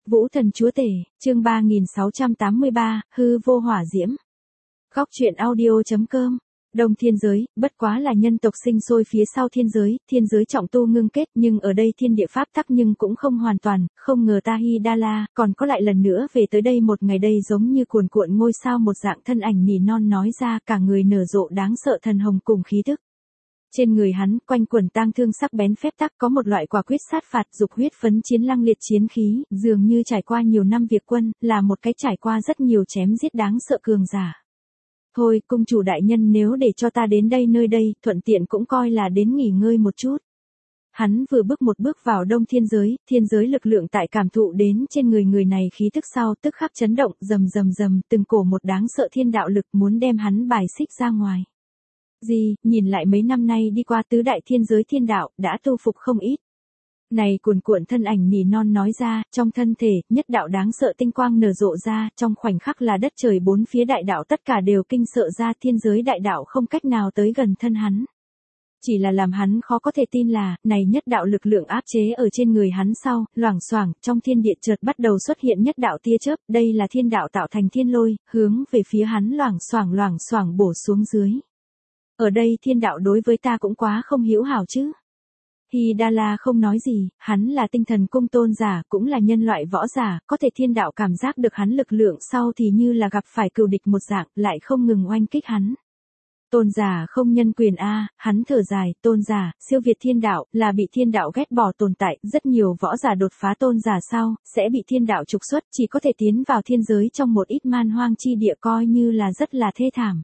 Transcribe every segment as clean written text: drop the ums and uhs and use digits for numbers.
Vũ thần chúa tể, chương 3683, hư vô hỏa diễm. Góc truyện audio.com. Đông thiên giới, bất quá là nhân tộc sinh sôi phía sau thiên giới trọng tu ngưng kết, nhưng ở đây thiên địa pháp tắc nhưng cũng không hoàn toàn, không ngờ Tahidala còn có lại lần nữa về tới đây một ngày đây giống như cuồn cuộn ngôi sao một dạng thân ảnh nỉ non nói ra cả người nở rộ đáng sợ thần hồng cùng khí tức. Trên người hắn, quanh quẩn tang thương sắc bén phép tắc có một loại quả quyết sát phạt dục huyết phấn chiến lăng liệt chiến khí, dường như trải qua nhiều năm việc quân, là một cái trải qua rất nhiều chém giết đáng sợ cường giả. Thôi, cung chủ đại nhân nếu để cho ta đến đây nơi đây, thuận tiện cũng coi là đến nghỉ ngơi một chút. Hắn vừa bước một bước vào đông thiên giới lực lượng tại cảm thụ đến trên người này khí tức sau tức khắc chấn động, rầm, từng cổ một đáng sợ thiên đạo lực muốn đem hắn bài xích ra ngoài. Nhìn lại mấy năm nay đi qua tứ đại thiên giới thiên đạo, đã tu phục không ít. Này cuồn cuộn thân ảnh nỉ non nói ra, trong thân thể, nhất đạo đáng sợ tinh quang nở rộ ra, trong khoảnh khắc là đất trời bốn phía đại đạo tất cả đều kinh sợ ra thiên giới đại đạo không cách nào tới gần thân hắn. Chỉ là làm hắn khó có thể tin là, này nhất đạo lực lượng áp chế ở trên người hắn sau, loảng xoảng trong thiên địa chợt bắt đầu xuất hiện nhất đạo tia chớp, đây là thiên đạo tạo thành thiên lôi, hướng về phía hắn loảng xoảng bổ xuống dưới. Ở đây thiên đạo đối với ta cũng quá không hữu hảo chứ. Hidala không nói gì, hắn là tinh thần cung tôn giả, cũng là nhân loại võ giả, có thể thiên đạo cảm giác được hắn lực lượng sau thì như là gặp phải cừu địch một dạng, lại không ngừng oanh kích hắn. Tôn giả không nhân quyền hắn thở dài, tôn giả, siêu việt thiên đạo, là bị thiên đạo ghét bỏ tồn tại, rất nhiều võ giả đột phá tôn giả sau, sẽ bị thiên đạo trục xuất, chỉ có thể tiến vào thiên giới trong một ít man hoang chi địa coi như là rất là thê thảm.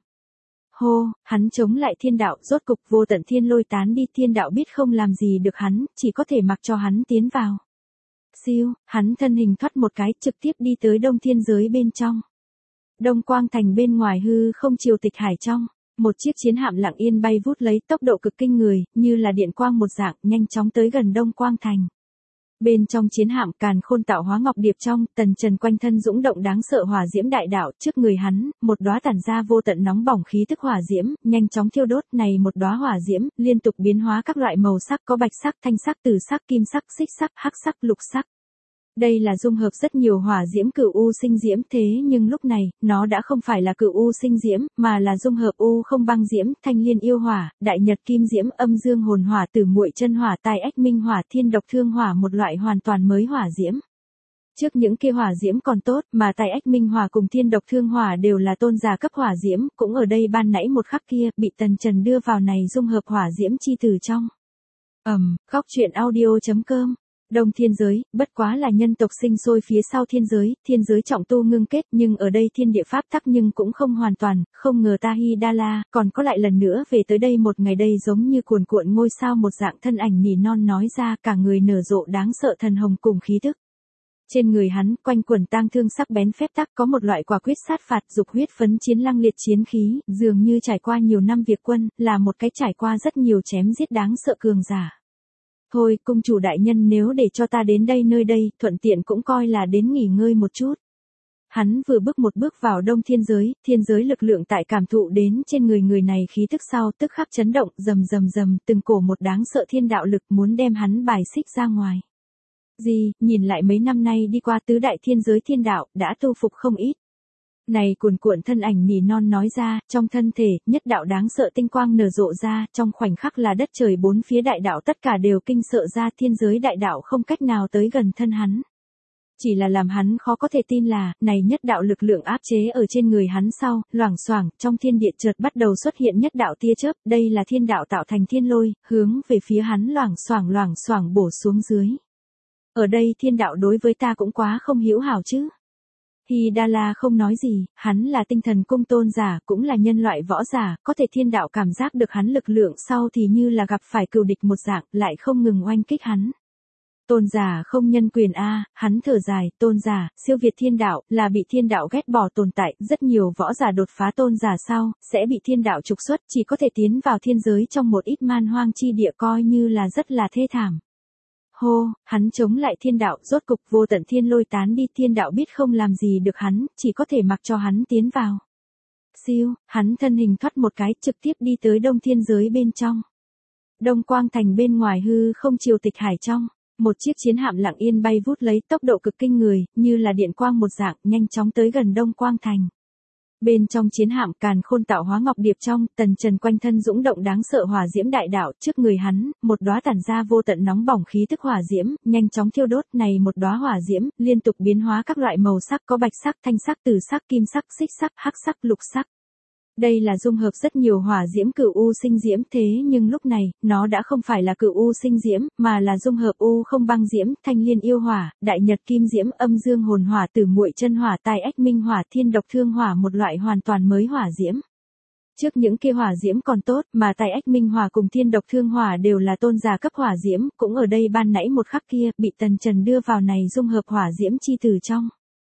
Hô, hắn chống lại thiên đạo, rốt cục vô tận thiên lôi tán đi, thiên đạo biết không làm gì được hắn, chỉ có thể mặc cho hắn tiến vào. Siêu, hắn thân hình thoát một cái, trực tiếp đi tới đông thiên giới bên trong. Đông quang thành bên ngoài hư không triều tịch hải trong, một chiếc chiến hạm lặng yên bay vút lấy tốc độ cực kinh người, như là điện quang một dạng, nhanh chóng tới gần đông quang thành. Bên trong chiến hạm càn khôn tạo hóa ngọc điệp trong, tần trần quanh thân dũng động đáng sợ hỏa diễm đại đạo, trước người hắn, một đóa tản ra vô tận nóng bỏng khí tức hỏa diễm, nhanh chóng thiêu đốt, này một đóa hỏa diễm, liên tục biến hóa các loại màu sắc, có bạch sắc, thanh sắc, tử sắc, kim sắc, xích sắc, hắc sắc, lục sắc. Đây là dung hợp rất nhiều hỏa diễm cửu u sinh diễm, thế nhưng lúc này, nó đã không phải là cửu u sinh diễm, mà là dung hợp u không băng diễm, thanh liên yêu hỏa, đại nhật kim diễm, âm dương hồn hỏa, tử muội chân hỏa, tai ách minh hỏa, thiên độc thương hỏa, một loại hoàn toàn mới hỏa diễm. Trước những kia hỏa diễm còn tốt, mà tai ách minh hỏa cùng thiên độc thương hỏa đều là tôn giả cấp hỏa diễm, cũng ở đây ban nãy một khắc kia, bị tần trần đưa vào này dung hợp hỏa diễm chi từ trong. Góc truyện audio.com. Đông thiên giới, bất quá là nhân tộc sinh sôi phía sau thiên giới trọng tu ngưng kết, nhưng ở đây thiên địa pháp tắc nhưng cũng không hoàn toàn, không ngờ Tahidala còn có lại lần nữa về tới đây một ngày đây giống như cuồn cuộn ngôi sao một dạng thân ảnh nỉ non nói ra cả người nở rộ đáng sợ thần hồng cùng khí tức. Trên người hắn, quanh quẩn tang thương sắc bén phép tắc có một loại quả quyết sát phạt dục huyết phấn chiến lăng liệt chiến khí, dường như trải qua nhiều năm việc quân, là một cái trải qua rất nhiều chém giết đáng sợ cường giả. Thôi, cung chủ đại nhân nếu để cho ta đến đây nơi đây, thuận tiện cũng coi là đến nghỉ ngơi một chút. Hắn vừa bước một bước vào đông thiên giới lực lượng tại cảm thụ đến trên người này khí tức sau tức khắc chấn động, rầm, từng cổ một đáng sợ thiên đạo lực muốn đem hắn bài xích ra ngoài. Nhìn lại mấy năm nay đi qua tứ đại thiên giới thiên đạo, đã tu phục không ít. Này cuồn cuộn thân ảnh nỉ non nói ra, trong thân thể, nhất đạo đáng sợ tinh quang nở rộ ra, trong khoảnh khắc là đất trời bốn phía đại đạo tất cả đều kinh sợ ra thiên giới đại đạo không cách nào tới gần thân hắn. Chỉ là làm hắn khó có thể tin là, này nhất đạo lực lượng áp chế ở trên người hắn sau, loảng xoảng trong thiên địa chợt bắt đầu xuất hiện nhất đạo tia chớp, đây là thiên đạo tạo thành thiên lôi, hướng về phía hắn loảng xoảng bổ xuống dưới. Ở đây thiên đạo đối với ta cũng quá không hữu hảo chứ. Hidala không nói gì, hắn là tinh thần cung tôn giả, cũng là nhân loại võ giả, có thể thiên đạo cảm giác được hắn lực lượng sau thì như là gặp phải cừu địch một dạng, lại không ngừng oanh kích hắn. Tôn giả không nhân quyền hắn thở dài, tôn giả, siêu việt thiên đạo, là bị thiên đạo ghét bỏ tồn tại, rất nhiều võ giả đột phá tôn giả sau, sẽ bị thiên đạo trục xuất, chỉ có thể tiến vào thiên giới trong một ít man hoang chi địa coi như là rất là thê thảm. Hô, hắn chống lại thiên đạo, rốt cục vô tận thiên lôi tán đi, thiên đạo biết không làm gì được hắn, chỉ có thể mặc cho hắn tiến vào. Siêu, hắn thân hình thoát một cái, trực tiếp đi tới đông thiên giới bên trong. Đông quang thành bên ngoài hư không triều tịch hải trong, Một chiếc chiến hạm lặng yên bay vút lấy tốc độ cực kinh người, như là điện quang một dạng, nhanh chóng tới gần Đông Quang Thành. Bên trong chiến hạm càn khôn tạo hóa ngọc điệp trong, Tần Trần quanh thân dũng động đáng sợ hỏa diễm đại đạo, trước người hắn, một đóa tản ra vô tận nóng bỏng khí tức hỏa diễm, nhanh chóng thiêu đốt, này một đóa hỏa diễm, liên tục biến hóa các loại màu sắc, có bạch sắc, thanh sắc, tử sắc, kim sắc, xích sắc, hắc sắc, lục sắc. Đây là dung hợp rất nhiều hỏa diễm cửu u sinh diễm, thế nhưng lúc này, nó đã không phải là cửu u sinh diễm, mà là dung hợp u không băng diễm, thanh liên yêu hỏa, đại nhật kim diễm, âm dương hồn hỏa, tử muội chân hỏa, tai ách minh hỏa, thiên độc thương hỏa, một loại hoàn toàn mới hỏa diễm. Trước những kia hỏa diễm còn tốt, mà tai ách minh hỏa cùng thiên độc thương hỏa đều là tôn giả cấp hỏa diễm, cũng ở đây ban nãy một khắc kia, bị Tần Trần đưa vào này dung hợp hỏa diễm chi từ trong.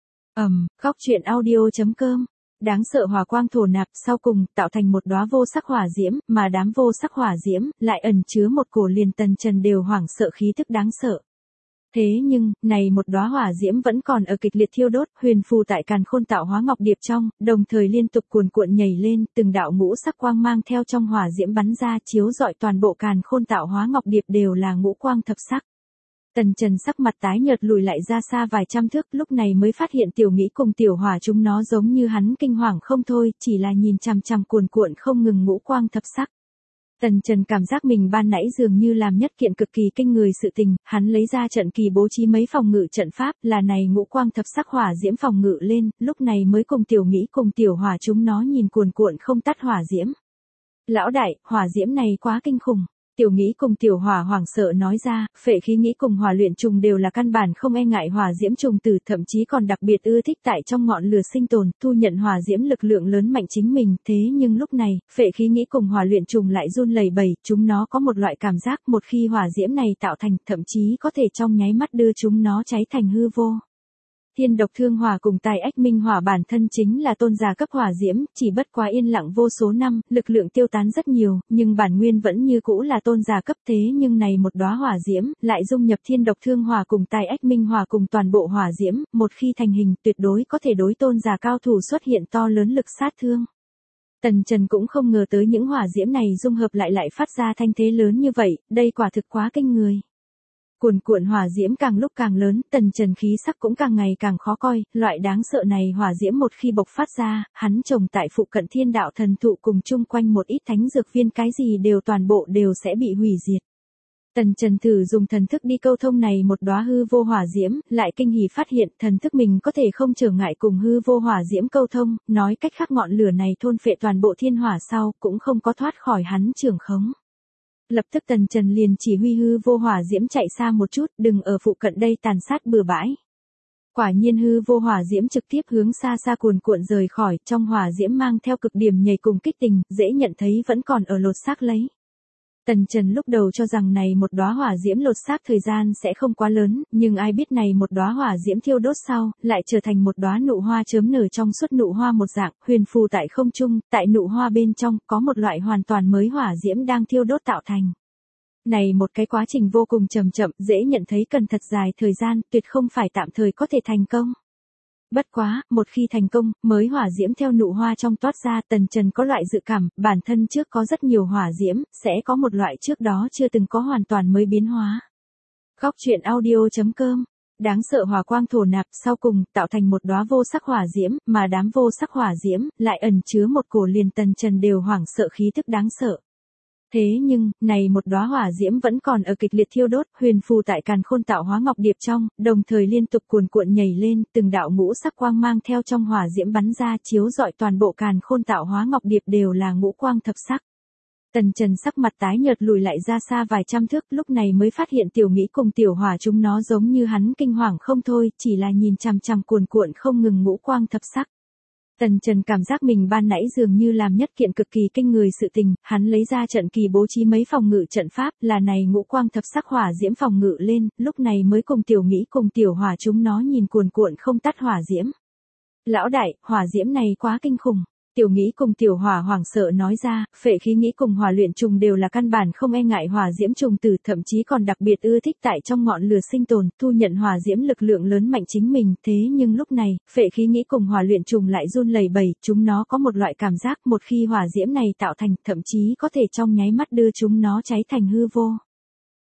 Góc truyện audio.com. Đáng sợ hỏa quang thổ nạp sau cùng tạo thành một đóa vô sắc hỏa diễm, mà đám vô sắc hỏa diễm lại ẩn chứa một cổ liền Tần Trần đều hoảng sợ khí tức đáng sợ. Thế nhưng, này một đóa hỏa diễm vẫn còn ở kịch liệt thiêu đốt, huyền phù tại càn khôn tạo hóa ngọc điệp trong, đồng thời liên tục cuồn cuộn nhảy lên, từng đạo ngũ sắc quang mang theo trong hỏa diễm bắn ra chiếu rọi toàn bộ càn khôn tạo hóa ngọc điệp đều là ngũ quang thập sắc. Tần Trần sắc mặt tái nhợt lùi lại ra xa vài trăm thước, lúc này mới phát hiện tiểu Mỹ cùng tiểu hỏa chúng nó giống như hắn kinh hoàng không thôi, chỉ là nhìn chằm chằm cuồn cuộn không ngừng ngũ quang thập sắc. Tần Trần cảm giác mình ban nãy dường như làm nhất kiện cực kỳ kinh người sự tình, hắn lấy ra trận kỳ bố trí mấy phòng ngự trận pháp, là này ngũ quang thập sắc hỏa diễm phòng ngự lên, lúc này mới cùng tiểu Mỹ cùng tiểu hỏa chúng nó nhìn cuồn cuộn không tắt hỏa diễm. Lão đại, hỏa diễm này quá kinh khủng. Tiểu Nghĩ cùng tiểu hỏa hoảng sợ nói ra, phệ khí nghĩ cùng hỏa luyện trùng đều là căn bản không e ngại hỏa diễm trùng tử, thậm chí còn đặc biệt ưa thích tại trong ngọn lửa sinh tồn, thu nhận hỏa diễm lực lượng lớn mạnh chính mình, thế nhưng lúc này, phệ khí nghĩ cùng hỏa luyện trùng lại run lẩy bẩy, chúng nó có một loại cảm giác một khi hỏa diễm này tạo thành, thậm chí có thể trong nháy mắt đưa chúng nó cháy thành hư vô. Thiên độc thương hỏa cùng tai ách minh hỏa bản thân chính là tôn giả cấp hỏa diễm, chỉ bất quá yên lặng vô số năm, lực lượng tiêu tán rất nhiều, nhưng bản nguyên vẫn như cũ là tôn giả cấp, thế nhưng này một đóa hỏa diễm, lại dung nhập thiên độc thương hỏa cùng tai ách minh hỏa cùng toàn bộ hỏa diễm, một khi thành hình, tuyệt đối có thể đối tôn giả cao thủ xuất hiện to lớn lực sát thương. Tần Trần cũng không ngờ tới những hỏa diễm này dung hợp lại phát ra thanh thế lớn như vậy, đây quả thực quá kinh người. Cuồn cuộn hỏa diễm càng lúc càng lớn, Tần Trần khí sắc cũng càng ngày càng khó coi, loại đáng sợ này hỏa diễm một khi bộc phát ra, hắn trồng tại phụ cận thiên đạo thần thụ cùng chung quanh một ít thánh dược viên cái gì đều toàn bộ đều sẽ bị hủy diệt. Tần Trần thử dùng thần thức đi câu thông này một đóa hư vô hỏa diễm, lại kinh hỉ phát hiện thần thức mình có thể không trở ngại cùng hư vô hỏa diễm câu thông, nói cách khác ngọn lửa này thôn phệ toàn bộ thiên hỏa sau, cũng không có thoát khỏi hắn trưởng khống. Lập tức Tần Trần liền chỉ huy hư vô hỏa diễm chạy xa một chút, đừng ở phụ cận đây tàn sát bừa bãi. Quả nhiên hư vô hỏa diễm trực tiếp hướng xa xa cuồn cuộn rời khỏi, trong hỏa diễm mang theo cực điểm nhảy cùng kích tình, dễ nhận thấy vẫn còn ở lột xác lấy. Tần Trần lúc đầu cho rằng này một đóa hỏa diễm lột xác thời gian sẽ không quá lớn, nhưng ai biết này một đóa hỏa diễm thiêu đốt sau, lại trở thành một đóa nụ hoa chớm nở trong suốt nụ hoa một dạng, huyền phù tại không trung, tại nụ hoa bên trong, có một loại hoàn toàn mới hỏa diễm đang thiêu đốt tạo thành. Này một cái quá trình vô cùng chậm chậm, dễ nhận thấy cần thật dài thời gian, tuyệt không phải tạm thời có thể thành công. Bất quá, một khi thành công, mới hỏa diễm theo nụ hoa trong toát ra, Tần Trần có loại dự cảm, bản thân trước có rất nhiều hỏa diễm, sẽ có một loại trước đó chưa từng có hoàn toàn mới biến hóa. Góc truyện audio.com. Đáng sợ hỏa quang thổ nạp sau cùng tạo thành một đóa vô sắc hỏa diễm, mà đám vô sắc hỏa diễm lại ẩn chứa một cổ liền Tần Trần đều hoảng sợ khí tức đáng sợ. Thế nhưng, này một đóa hỏa diễm vẫn còn ở kịch liệt thiêu đốt, huyền phù tại càn khôn tạo hóa ngọc điệp trong, đồng thời liên tục cuồn cuộn nhảy lên, từng đạo ngũ sắc quang mang theo trong hỏa diễm bắn ra chiếu rọi toàn bộ càn khôn tạo hóa ngọc điệp đều là ngũ quang thập sắc. Tần Trần sắc mặt tái nhợt lùi lại ra xa vài trăm thước, lúc này mới phát hiện tiểu Mỹ cùng tiểu hỏa chúng nó giống như hắn kinh hoàng không thôi, chỉ là nhìn chằm chằm cuồn cuộn không ngừng ngũ quang thập sắc. Tần Trần cảm giác mình ban nãy dường như làm nhất kiện cực kỳ kinh người sự tình, hắn lấy ra trận kỳ bố trí mấy phòng ngự trận pháp, là này ngũ quang thập sắc hỏa diễm phòng ngự lên, lúc này mới cùng tiểu Mỹ cùng tiểu hỏa chúng nó nhìn cuồn cuộn không tắt hỏa diễm. Lão đại, hỏa diễm này quá kinh khủng. Tiểu Nghĩ cùng tiểu hỏa hoảng sợ nói ra, phệ khí nghĩ cùng hỏa luyện trùng đều là căn bản không e ngại hỏa diễm trùng tử, thậm chí còn đặc biệt ưa thích tại trong ngọn lửa sinh tồn, thu nhận hỏa diễm lực lượng lớn mạnh chính mình, thế nhưng lúc này, phệ khí nghĩ cùng hỏa luyện trùng lại run lẩy bẩy, chúng nó có một loại cảm giác một khi hỏa diễm này tạo thành, thậm chí có thể trong nháy mắt đưa chúng nó cháy thành hư vô.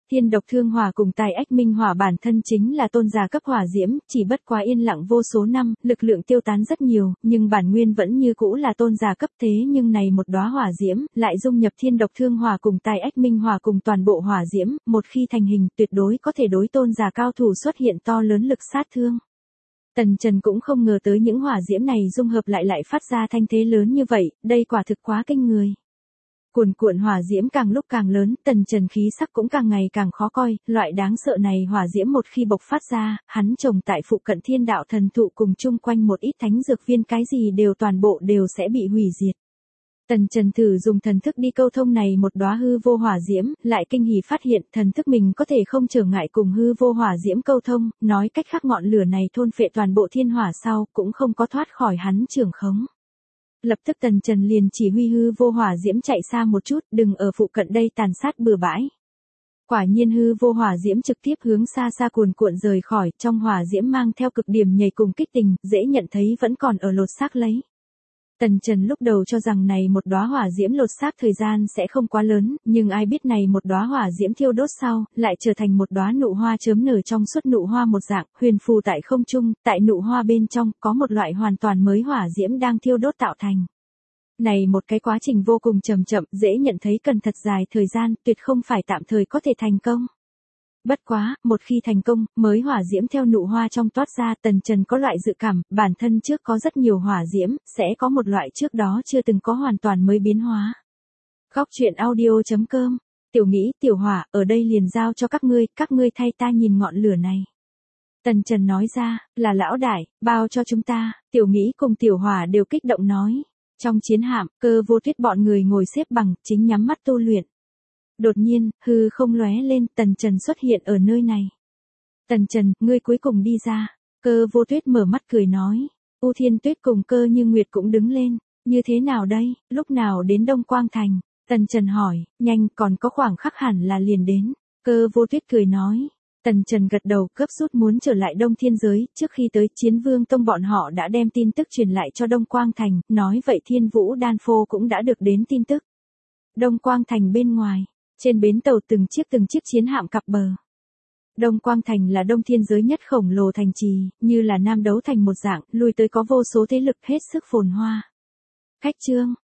Thiên độc thương hỏa cùng tài ách minh hỏa bản thân chính là tôn giả cấp hỏa diễm, chỉ bất quá yên lặng vô số năm, lực lượng tiêu tán rất nhiều, nhưng bản nguyên vẫn như cũ là tôn giả cấp thế nhưng này một đóa hỏa diễm, lại dung nhập thiên độc thương hỏa cùng tài ách minh hỏa cùng toàn bộ hỏa diễm, một khi thành hình tuyệt đối có thể đối tôn giả cao thủ xuất hiện to lớn lực sát thương. Tần Trần cũng không ngờ tới những hỏa diễm này dung hợp lại phát ra thanh thế lớn như vậy, đây quả thực quá kinh người. Cuồn cuộn hỏa diễm càng lúc càng lớn, Tần Trần khí sắc cũng càng ngày càng khó coi, loại đáng sợ này hỏa diễm một khi bộc phát ra, hắn trồng tại phụ cận thiên đạo thần thụ cùng chung quanh một ít thánh dược viên cái gì đều toàn bộ đều sẽ bị hủy diệt. Tần Trần thử dùng thần thức đi câu thông này một đóa hư vô hỏa diễm, lại kinh hỉ phát hiện thần thức mình có thể không trở ngại cùng hư vô hỏa diễm câu thông, nói cách khác ngọn lửa này thôn phệ toàn bộ thiên hỏa sau, cũng không có thoát khỏi hắn trưởng khống. Lập tức Tần Trần liền chỉ huy hư vô hỏa diễm chạy xa một chút, đừng ở phụ cận đây tàn sát bừa bãi. Quả nhiên hư vô hỏa diễm trực tiếp hướng xa xa cuồn cuộn rời khỏi, trong hỏa diễm mang theo cực điểm nhảy cùng kích tình, dễ nhận thấy vẫn còn ở lột xác lấy. Tần Trần lúc đầu cho rằng này một đóa hỏa diễm lột xác thời gian sẽ không quá lớn, nhưng ai biết này một đóa hỏa diễm thiêu đốt sau, lại trở thành một đóa nụ hoa chớm nở trong suốt nụ hoa một dạng, huyền phù tại không trung, tại nụ hoa bên trong, có một loại hoàn toàn mới hỏa diễm đang thiêu đốt tạo thành. Này một cái quá trình vô cùng chậm chậm, dễ nhận thấy cần thật dài thời gian, tuyệt không phải tạm thời có thể thành công. Bất quá, một khi thành công, mới hỏa diễm theo nụ hoa trong toát ra, Tần Trần có loại dự cảm, bản thân trước có rất nhiều hỏa diễm, sẽ có một loại trước đó chưa từng có hoàn toàn mới biến hóa. Góc truyện audio.com, Tiểu Nghĩ, Tiểu Hỏa, ở đây liền giao cho các ngươi thay ta nhìn ngọn lửa này. Tần Trần nói ra, là lão đại, bao cho chúng ta, Tiểu Nghĩ cùng Tiểu Hỏa đều kích động nói. Trong chiến hạm, Cơ Vô Tuyết bọn người ngồi xếp bằng, chính nhắm mắt tu luyện. Đột nhiên, hư không lóe lên, Tần Trần xuất hiện ở nơi này. Tần Trần, ngươi cuối cùng đi ra. Cơ Vô Tuyết mở mắt cười nói. U Thiên Tuyết cùng Cơ Như Nguyệt cũng đứng lên. Như thế nào đây, lúc nào đến Đông Quang Thành? Tần Trần hỏi, nhanh, còn có khoảng khắc hẳn là liền đến. Cơ Vô Tuyết cười nói. Tần Trần gật đầu, gấp rút muốn trở lại Đông Thiên Giới, trước khi tới Chiến Vương Tông bọn họ đã đem tin tức truyền lại cho Đông Quang Thành, nói vậy Thiên Vũ Đan Phô cũng đã được đến tin tức. Đông Quang Thành bên ngoài, trên bến tàu từng chiếc chiến hạm cặp bờ. Đông Quang Thành là Đông Thiên Giới nhất khổng lồ thành trì, như là Nam Đấu Thành một dạng, lui tới có vô số thế lực hết sức phồn hoa. Khách trương,